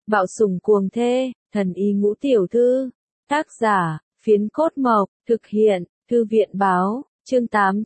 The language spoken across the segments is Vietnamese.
Bạo sủng cuồng thê, thần y ngũ tiểu thư. Tác giả, Phiến Cốt Mộc, thực hiện, Thư viện báo, chương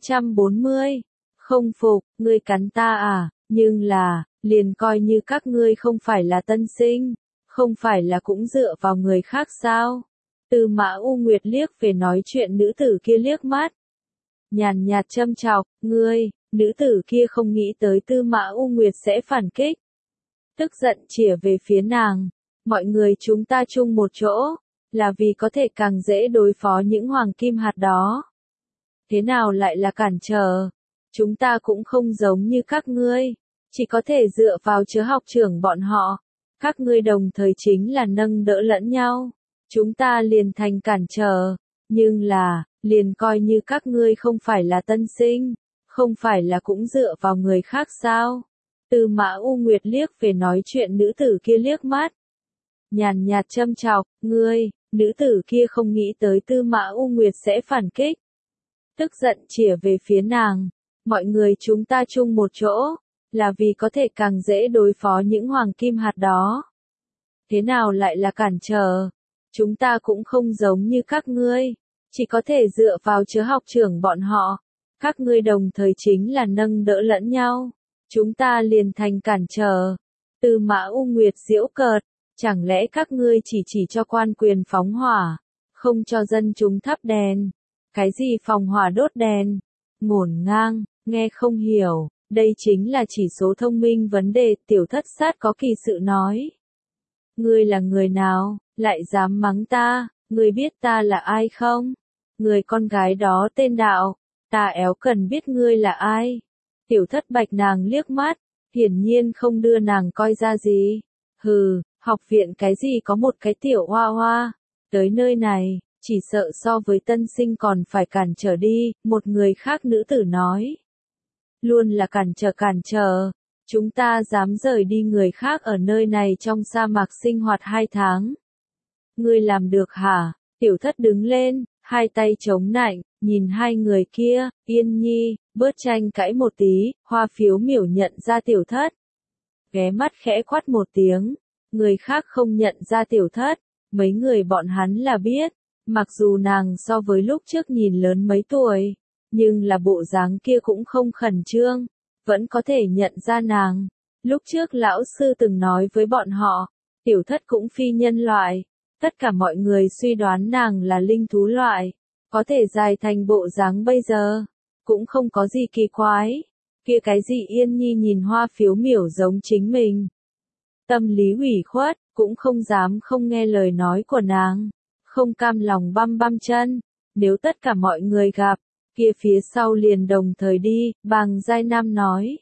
840. Không phục, ngươi cắn ta à, nhưng là, liền coi như các ngươi không phải là tân sinh, không phải là cũng dựa vào người khác sao? Tư Mã U Nguyệt liếc về nói chuyện nữ tử kia liếc mắt. Nhàn nhạt châm chọc, ngươi, nữ tử kia không nghĩ tới Tư Mã U Nguyệt sẽ phản kích. Tức giận chĩa về phía nàng, mọi người chúng ta chung một chỗ, là vì có thể càng dễ đối phó những hoàng kim hạt đó. Thế nào lại là cản trở? Chúng ta cũng không giống như các ngươi, chỉ có thể dựa vào chứa học trưởng bọn họ. Các ngươi đồng thời chính là nâng đỡ lẫn nhau. Chúng ta liền thành cản trở, nhưng là, liền coi như các ngươi không phải là tân sinh, không phải là cũng dựa vào người khác sao? Tư Mã U Nguyệt liếc về nói chuyện nữ tử kia liếc mắt. Nhàn nhạt châm chọc, ngươi, nữ tử kia không nghĩ tới Tư Mã U Nguyệt sẽ phản kích. Tức giận chĩa về phía nàng, mọi người chúng ta chung một chỗ, là vì có thể càng dễ đối phó những hoàng kim hạt đó. Thế nào lại là cản trở? Chúng ta cũng không giống như các ngươi, chỉ có thể dựa vào chứa học trưởng bọn họ. Các ngươi đồng thời chính là nâng đỡ lẫn nhau. Chúng ta liền thành cản trở. Tư Mã U Nguyệt giễu cợt, chẳng lẽ các ngươi chỉ cho quan quyền phóng hỏa, không cho dân chúng thắp đèn? Cái gì phòng hỏa đốt đèn? Ngổn ngang, nghe không hiểu, đây chính là chỉ số thông minh vấn đề. Tiểu Thất Sát có kỳ sự nói. Ngươi là người nào, lại dám mắng ta, ngươi biết ta là ai không? Người con gái đó tên Đạo, ta éo cần biết ngươi là ai. Tiểu Thất Bạch nàng liếc mắt, hiển nhiên không đưa nàng coi ra gì. Hừ, học viện cái gì có một cái tiểu hoa hoa, tới nơi này, chỉ sợ so với tân sinh còn phải cản trở đi, một người khác nữ tử nói. Luôn là cản trở, chúng ta dám rời đi người khác ở nơi này trong sa mạc sinh hoạt 2 tháng. Ngươi làm được hả? Tiểu Thất đứng lên, hai tay chống nạnh, nhìn hai người kia, Yên Nhi, bớt tranh cãi một tí, Hoa Phiếu Miểu nhận ra Tiểu Thất. Ghé mắt khẽ quát một tiếng, người khác không nhận ra Tiểu Thất, mấy người bọn hắn là biết, mặc dù nàng so với lúc trước nhìn lớn mấy tuổi, nhưng là bộ dáng kia cũng không khẩn trương, vẫn có thể nhận ra nàng. Lúc trước lão sư từng nói với bọn họ, Tiểu Thất cũng phi nhân loại, tất cả mọi người suy đoán nàng là linh thú loại, có thể dài thành bộ dáng bây giờ, cũng không có gì kỳ quái. Kia cái gì Yên Nhi nhìn Hoa Phiếu Miểu giống chính mình. Tâm lý ủy khuất, cũng không dám không nghe lời nói của nàng, không cam lòng băm băm chân, nếu tất cả mọi người gặp, kia phía sau liền đồng thời đi, Bàng Giai Nam nói.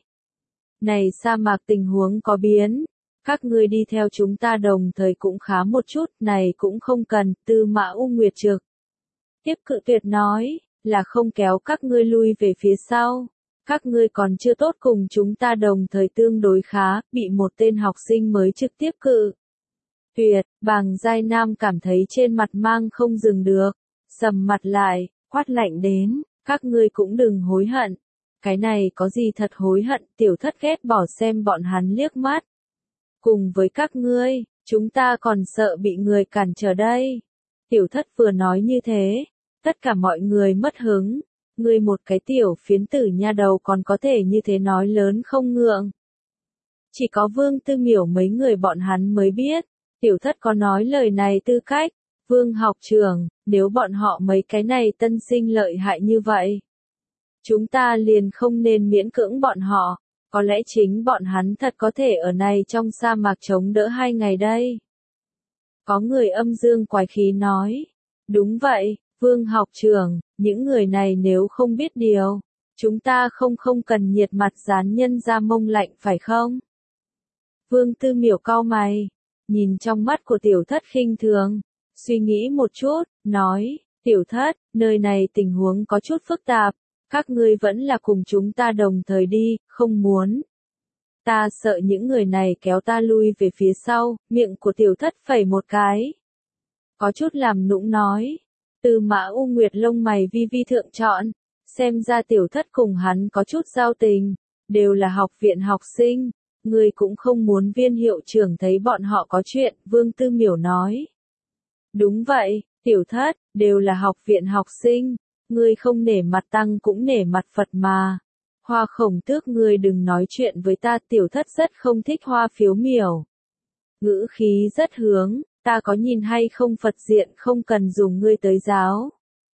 Này sa mạc tình huống có biến, các ngươi đi theo chúng ta đồng thời cũng khá một chút, này cũng không cần. Tư Mã U Nguyệt trực tiếp cự tuyệt nói, là không kéo các ngươi lui về phía sau. Các ngươi còn chưa tốt cùng chúng ta đồng thời tương đối khá, bị một tên học sinh mới trực tiếp cự tuyệt. Bàng Giai Nam cảm thấy trên mặt mang không dừng được, sầm mặt lại, quát lạnh đến, các ngươi cũng đừng hối hận. Cái này có gì thật hối hận? Tiểu Thất ghét bỏ xem bọn hắn liếc mắt. Cùng với các ngươi, chúng ta còn sợ bị người cản trở đây. Tiểu Thất vừa nói như thế, tất cả mọi người mất hứng. Ngươi một cái tiểu phiến tử nha đầu còn có thể như thế nói lớn không ngượng. Chỉ có Vương Tư Miểu mấy người bọn hắn mới biết, Tiểu Thất có nói lời này tư cách. Vương học trưởng, nếu bọn họ mấy cái này tân sinh lợi hại như vậy, chúng ta liền không nên miễn cưỡng bọn họ, có lẽ chính bọn hắn thật có thể ở này trong sa mạc chống đỡ 2 ngày đây. Có người âm dương quái khí nói, đúng vậy, Vương học trưởng, những người này nếu không biết điều, chúng ta không cần nhiệt mặt dán nhân ra mông lạnh phải không? Vương Tư Miểu cau mày, nhìn trong mắt của Tiểu Thất khinh thường, suy nghĩ một chút, nói, Tiểu Thất, nơi này tình huống có chút phức tạp, các ngươi vẫn là cùng chúng ta đồng thời đi, không muốn. Ta sợ những người này kéo ta lui về phía sau, miệng của Tiểu Thất phẩy một cái. Có chút làm nũng nói, Tư Mã U Nguyệt lông mày vi vi thượng trọn, xem ra Tiểu Thất cùng hắn có chút giao tình, đều là học viện học sinh, Ngươi cũng không muốn viên hiệu trưởng thấy bọn họ có chuyện, Vương Tư Miểu nói. Đúng vậy, tiểu thất, đều là học viện học sinh, ngươi không nể mặt tăng cũng nể mặt Phật mà. Hoa Khổng Tước, ngươi đừng nói chuyện với ta, tiểu thất rất không thích Hoa Phiếu Miểu. Ngữ khí rất hướng, ta có nhìn hay không Phật diện không cần dùng ngươi tới giáo.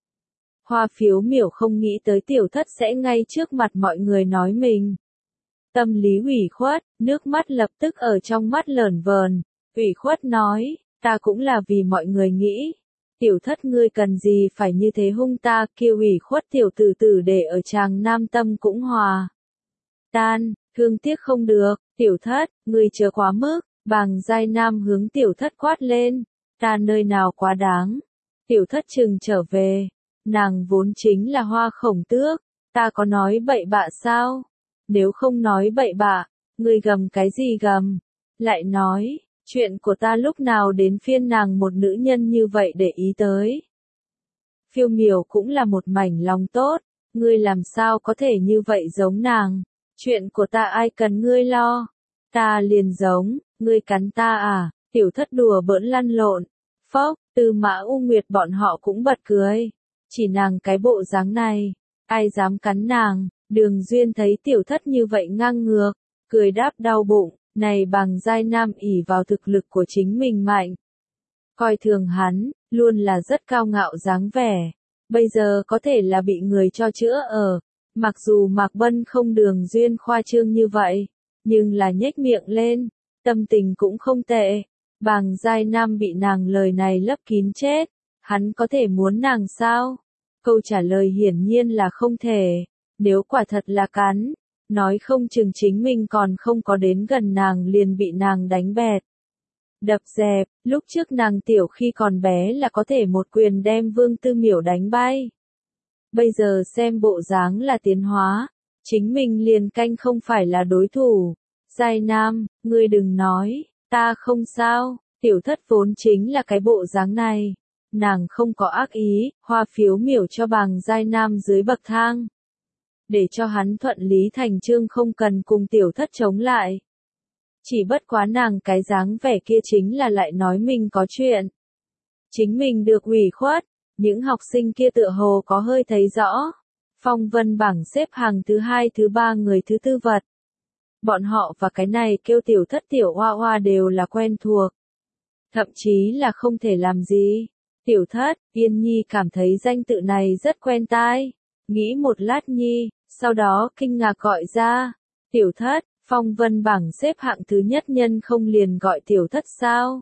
Hoa Phiếu Miểu không nghĩ tới tiểu thất sẽ ngay trước mặt mọi người nói mình. Tâm lý ủy khuất, nước mắt lập tức ở trong mắt lởn vởn, ủy khuất nói, ta cũng là vì mọi người nghĩ. Tiểu thất, ngươi cần gì phải như thế hung ta, kêu ủy khuất tiểu tử tử để ở chàng nam tâm cũng hòa. Tan, thương tiếc không được, tiểu thất, ngươi chớ quá mức, Bàng Giai Nam hướng tiểu thất quát lên, ta nơi nào quá đáng. Tiểu thất chừng trở về, nàng vốn chính là Hoa Khổng Tước, ta có nói bậy bạ sao? Nếu không nói bậy bạ, ngươi gầm cái gì gầm? Lại nói, chuyện của ta lúc nào đến phiên nàng một nữ nhân như vậy để ý tới. Phiêu Miểu cũng là một mảnh lòng tốt, ngươi làm sao có thể như vậy giống nàng, chuyện của ta ai cần ngươi lo, ta liền giống, ngươi cắn ta à, tiểu thất đùa bỡn lăn lộn, phốc, Tư Mã U Nguyệt bọn họ cũng bật cười, chỉ nàng cái bộ dáng này, ai dám cắn nàng, Đường Duyên thấy tiểu thất như vậy ngang ngược, cười đáp đau bụng. Này Bàng Giai Nam ỷ vào thực lực của chính mình mạnh. Coi thường hắn, luôn là rất cao ngạo dáng vẻ. Bây giờ có thể là bị người cho chữa ở. Mặc dù Mạc Bân không Đường Duyên khoa trương như vậy, nhưng là nhếch miệng lên, tâm tình cũng không tệ. Bàng Giai Nam bị nàng lời này lấp kín chết. Hắn có thể muốn nàng sao? Câu trả lời hiển nhiên là không thể. Nếu quả thật là cắn, nói không chừng chính mình còn không có đến gần nàng liền bị nàng đánh bẹt. Đập dẹp, lúc trước nàng tiểu khi còn bé là có thể một quyền đem Vương Tư Miểu đánh bay. Bây giờ xem bộ dáng là tiến hóa, chính mình liền canh không phải là đối thủ. Giai Nam, ngươi đừng nói, ta không sao, tiểu thất vốn chính là cái bộ dáng này. Nàng không có ác ý, Hoa Phiếu Miểu cho Bàng Giai Nam dưới bậc thang. Để cho hắn thuận lý thành chương không cần cùng tiểu thất chống lại. Chỉ bất quá nàng cái dáng vẻ kia chính là lại nói mình có chuyện. Chính mình được ủy khuất, những học sinh kia tựa hồ có hơi thấy rõ. Phong vân bảng xếp hàng thứ 2 thứ 3 người thứ tư vật. Bọn họ và cái này kêu tiểu thất tiểu hoa hoa đều là quen thuộc. Thậm chí là không thể làm gì. Tiểu thất, Yên Nhi cảm thấy danh tự này rất quen tai. Nghĩ một lát Nhi, sau đó kinh ngạc gọi ra. Tiểu thất, phong vân bảng xếp hạng thứ nhất nhân không liền gọi tiểu thất sao?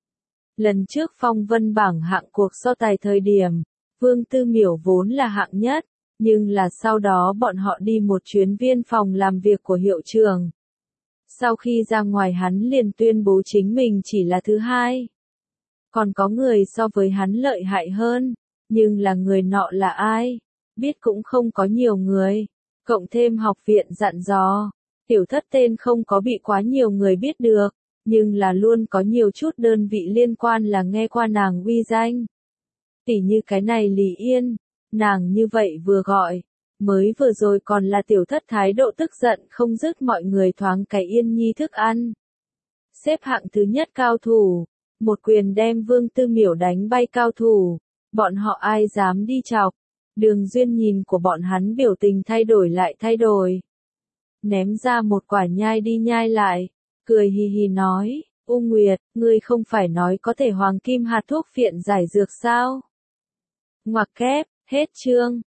Lần trước phong vân bảng hạng cuộc so tài thời điểm, Vương Tư Miểu vốn là hạng nhất, nhưng là sau đó bọn họ đi một chuyến viên phòng làm việc của hiệu trưởng. Sau khi ra ngoài hắn liền tuyên bố chính mình chỉ là thứ hai. Còn có người so với hắn lợi hại hơn, nhưng là người nọ là ai? Biết cũng không có nhiều người. Cộng thêm học viện dặn dò, tiểu thất tên không có bị quá nhiều người biết được, nhưng là luôn có nhiều chút đơn vị liên quan là nghe qua nàng uy danh. Tỉ như cái này Lý Yên, nàng như vậy vừa gọi, mới vừa rồi còn là tiểu thất thái độ tức giận không dứt mọi người thoáng cái Yên Nhi thức ăn. Xếp hạng thứ nhất cao thủ, một quyền đem Vương Tư Miểu đánh bay cao thủ, bọn họ ai dám đi chọc. Đường Duyên nhìn của bọn hắn biểu tình thay đổi lại thay đổi. Ném ra một quả nhai đi nhai lại, cười hì hì nói, U Nguyệt, ngươi không phải nói có thể hoàng kim hạt thuốc phiện giải dược sao? Ngoặc kép, hết chương.